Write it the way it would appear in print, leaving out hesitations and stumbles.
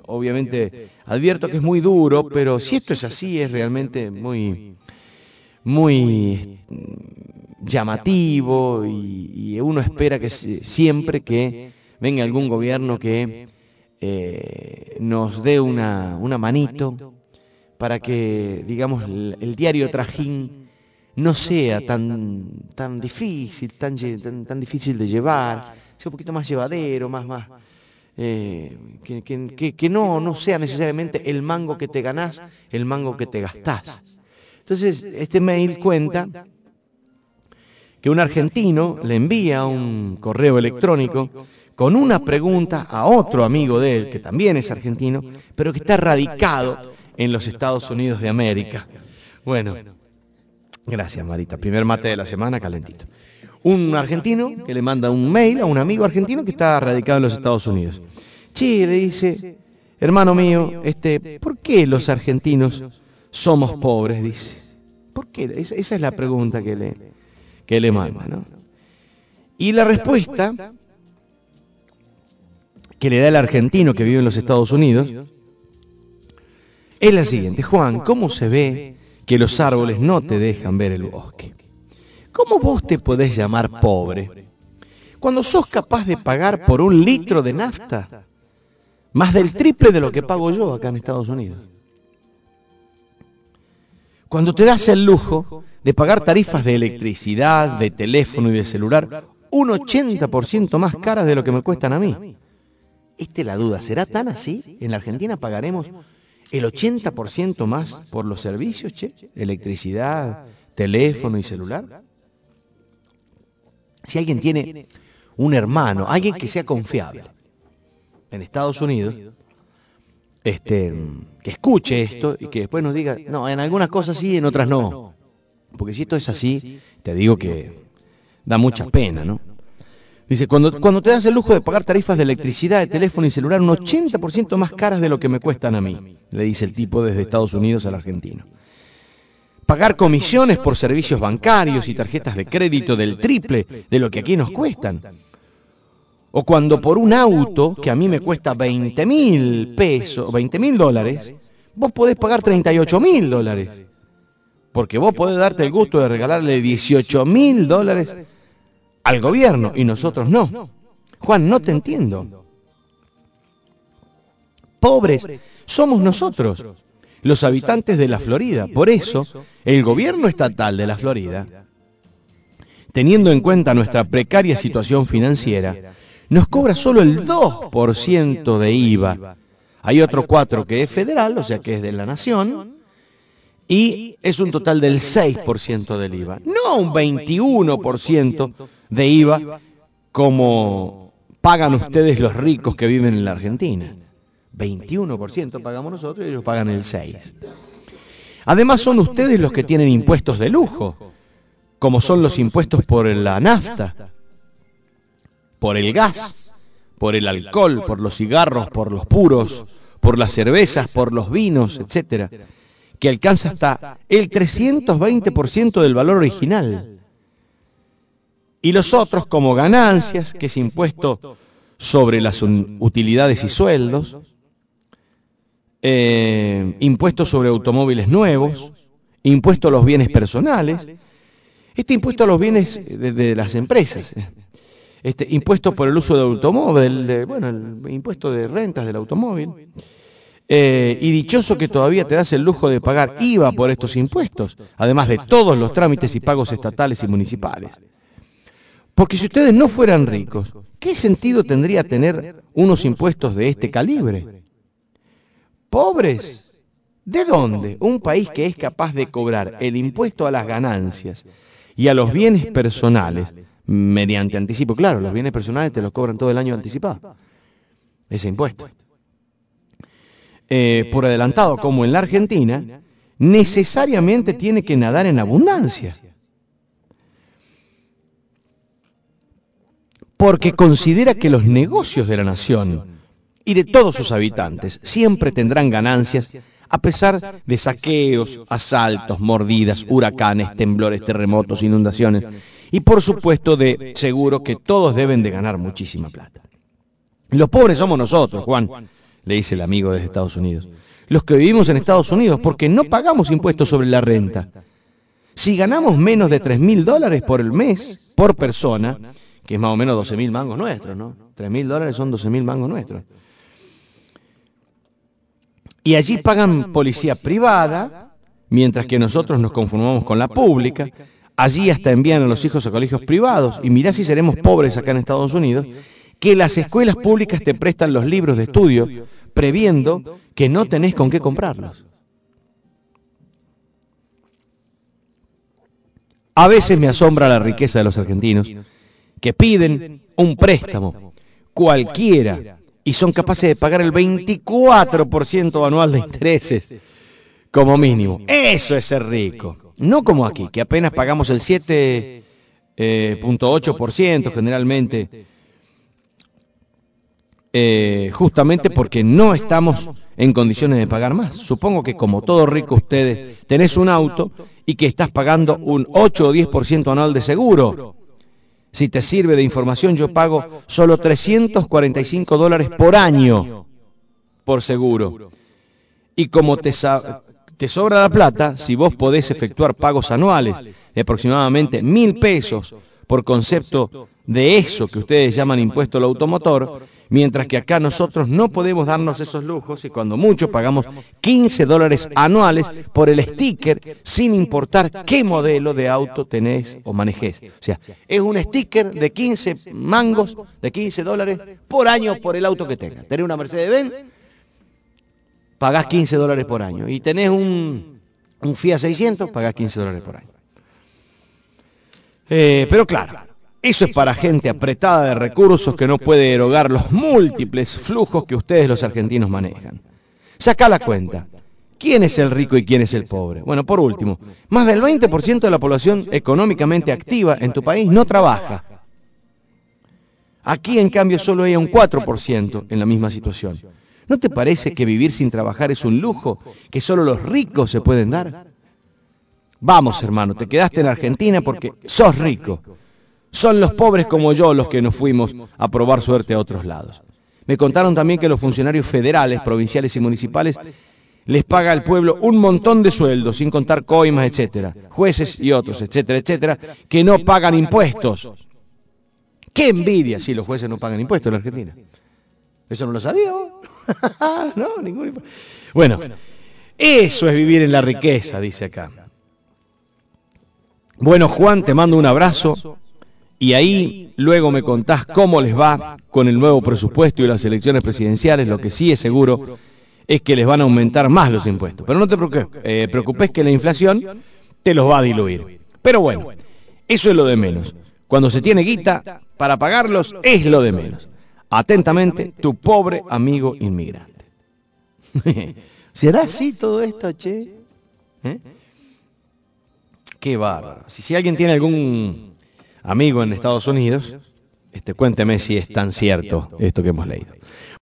obviamente advierto que es muy duro, pero si esto es así, es realmente muy, muy llamativo y uno espera que siempre que venga algún gobierno que nos dé una manito para que, digamos, el diario trajín no sea tan difícil, tan difícil de llevar, sea un poquito más llevadero, que no sea necesariamente el mango que te ganás, el mango que te gastás. Entonces, este mail cuenta que un argentino le envía un correo electrónico con una pregunta a otro amigo de él, que también es argentino, pero que está radicado en los Estados Unidos de América. Bueno, gracias, Marita. Primer mate de la semana, calentito. Un argentino que le manda un mail a un amigo argentino que está radicado en los Estados Unidos. Che, le dice, hermano mío, ¿por qué los argentinos somos pobres? Dice. ¿Por qué? Esa es la pregunta que le manda, ¿no? Y la respuesta que le da el argentino que vive en los Estados Unidos es la siguiente: Juan, ¿cómo se ve que los árboles no te dejan ver el bosque? ¿Cómo vos te podés llamar pobre cuando sos capaz de pagar por un litro de nafta más del triple de lo que pago yo acá en Estados Unidos? Cuando te das el lujo de pagar tarifas de electricidad, de teléfono y de celular un 80% más caras de lo que me cuestan a mí. Esta es la duda, ¿será tan así? ¿En la Argentina pagaremos el 80% más por los servicios, electricidad, teléfono y celular? Si alguien tiene un hermano, alguien que sea confiable en Estados Unidos, que escuche esto y que después nos diga, no, en algunas cosas sí, en otras no. Porque si esto es así, te digo que da mucha pena, ¿no? Dice, cuando te das el lujo de pagar tarifas de electricidad, de teléfono y celular un 80% más caras de lo que me cuestan a mí, le dice el tipo desde Estados Unidos al argentino. Pagar comisiones por servicios bancarios y tarjetas de crédito del triple de lo que aquí nos cuestan. O cuando por un auto que a mí me cuesta 20.000 pesos, 20.000 dólares, vos podés pagar 38.000 dólares. Porque vos podés darte el gusto de regalarle 18.000 dólares al gobierno y nosotros no. Juan, no te entiendo. Pobres somos nosotros, los habitantes de la Florida. Por eso, el gobierno estatal de la Florida, teniendo en cuenta nuestra precaria situación financiera, nos cobra solo el 2% de IVA. Hay otro 4% que es federal, o sea que es de la nación, y es un total del 6% del IVA. No un 21% de IVA como pagan ustedes los ricos que viven en la Argentina. 21% pagamos nosotros y ellos pagan el 6%. Además son ustedes los que tienen impuestos de lujo, como son los impuestos por la nafta, por el gas, por el alcohol, por los cigarros, por los puros, por las cervezas, por los vinos, etcétera, que alcanza hasta el 320% del valor original. Y los otros como ganancias, que es impuesto sobre las utilidades y sueldos, impuesto sobre automóviles nuevos, impuesto a los bienes personales, impuesto a los bienes de las empresas, impuesto por el uso del automóvil, el impuesto de rentas del automóvil, y dichoso que todavía te das el lujo de pagar IVA por estos impuestos, además de todos los trámites y pagos estatales y municipales. Porque si ustedes no fueran ricos, ¿qué sentido tendría tener unos impuestos de este calibre? ¿Pobres? ¿De dónde? Un país que es capaz de cobrar el impuesto a las ganancias y a los bienes personales mediante anticipo. Claro, los bienes personales te los cobran todo el año anticipado, ese impuesto. Por adelantado, como en la Argentina, necesariamente tiene que nadar en abundancia. Porque considera que los negocios de la nación y de todos sus habitantes siempre tendrán ganancias a pesar de saqueos, asaltos, mordidas, huracanes, temblores, terremotos, inundaciones y por supuesto de seguro que todos deben de ganar muchísima plata. Los pobres somos nosotros, Juan. le dice el amigo desde Estados Unidos. Los que vivimos en Estados Unidos, porque no pagamos impuestos sobre la renta. Si ganamos menos de $3.000 por el mes, por persona, que es más o menos 12.000 mangos nuestros, ¿no? $3.000 son 12.000 mangos nuestros. Y allí pagan policía privada, mientras que nosotros nos conformamos con la pública. Allí hasta envían a los hijos a colegios privados. Y mirá si seremos pobres acá en Estados Unidos, que las escuelas públicas te prestan los libros de estudio, previendo que no tenés con qué comprarlos. A veces me asombra la riqueza de los argentinos, que piden un préstamo cualquiera y son capaces de pagar el 24% anual de intereses como mínimo. Eso es ser rico. No como aquí, que apenas pagamos el 7,8% generalmente, justamente porque no estamos en condiciones de pagar más. Supongo que como todo rico ustedes tenés un auto y que estás pagando un 8 o 10% anual de seguro. Si te sirve de información, yo pago solo $345 por año por seguro. Y como te sobra la plata, si vos podés efectuar pagos anuales de aproximadamente $1.000 por concepto de eso que ustedes llaman impuesto al automotor, mientras que acá nosotros no podemos darnos esos lujos y cuando mucho pagamos $15 anuales por el sticker sin importar qué modelo de auto tenés o manejes. O sea, es un sticker de 15 mangos, de $15 por año por el auto que tengas. Tenés una Mercedes-Benz, pagás $15 por año. Y tenés un Fiat 600, pagás $15 por año. Pero claro, eso es para gente apretada de recursos que no puede erogar los múltiples flujos que ustedes los argentinos manejan. Sacá la cuenta. ¿Quién es el rico y quién es el pobre? Bueno, por último, más del 20% de la población económicamente activa en tu país no trabaja. Aquí, en cambio, solo hay un 4% en la misma situación. ¿No te parece que vivir sin trabajar es un lujo que solo los ricos se pueden dar? Vamos, hermano, te quedaste en Argentina porque sos rico. Son los pobres como yo los que nos fuimos a probar suerte a otros lados. Me contaron también que los funcionarios federales, provinciales y municipales les paga al pueblo un montón de sueldos, sin contar coimas, etcétera. Jueces y otros, etcétera, etcétera, que no pagan impuestos. ¡Qué envidia! Si los jueces no pagan impuestos en la Argentina. ¿Eso no lo sabía vos? No, ningún impuesto. Bueno, eso es vivir en la riqueza, dice acá. Bueno, Juan, te mando un abrazo. Y ahí luego me contás cómo les va con el nuevo presupuesto y las elecciones presidenciales. Lo que sí es seguro es que les van a aumentar más los impuestos. Pero no te preocupes que la inflación te los va a diluir. Pero bueno, eso es lo de menos. Cuando se tiene guita para pagarlos es lo de menos. Atentamente, tu pobre amigo inmigrante. ¿Será así todo esto, che? Qué bárbaro. Si alguien tiene algún amigo en Estados Unidos, cuénteme si es tan cierto esto que hemos leído.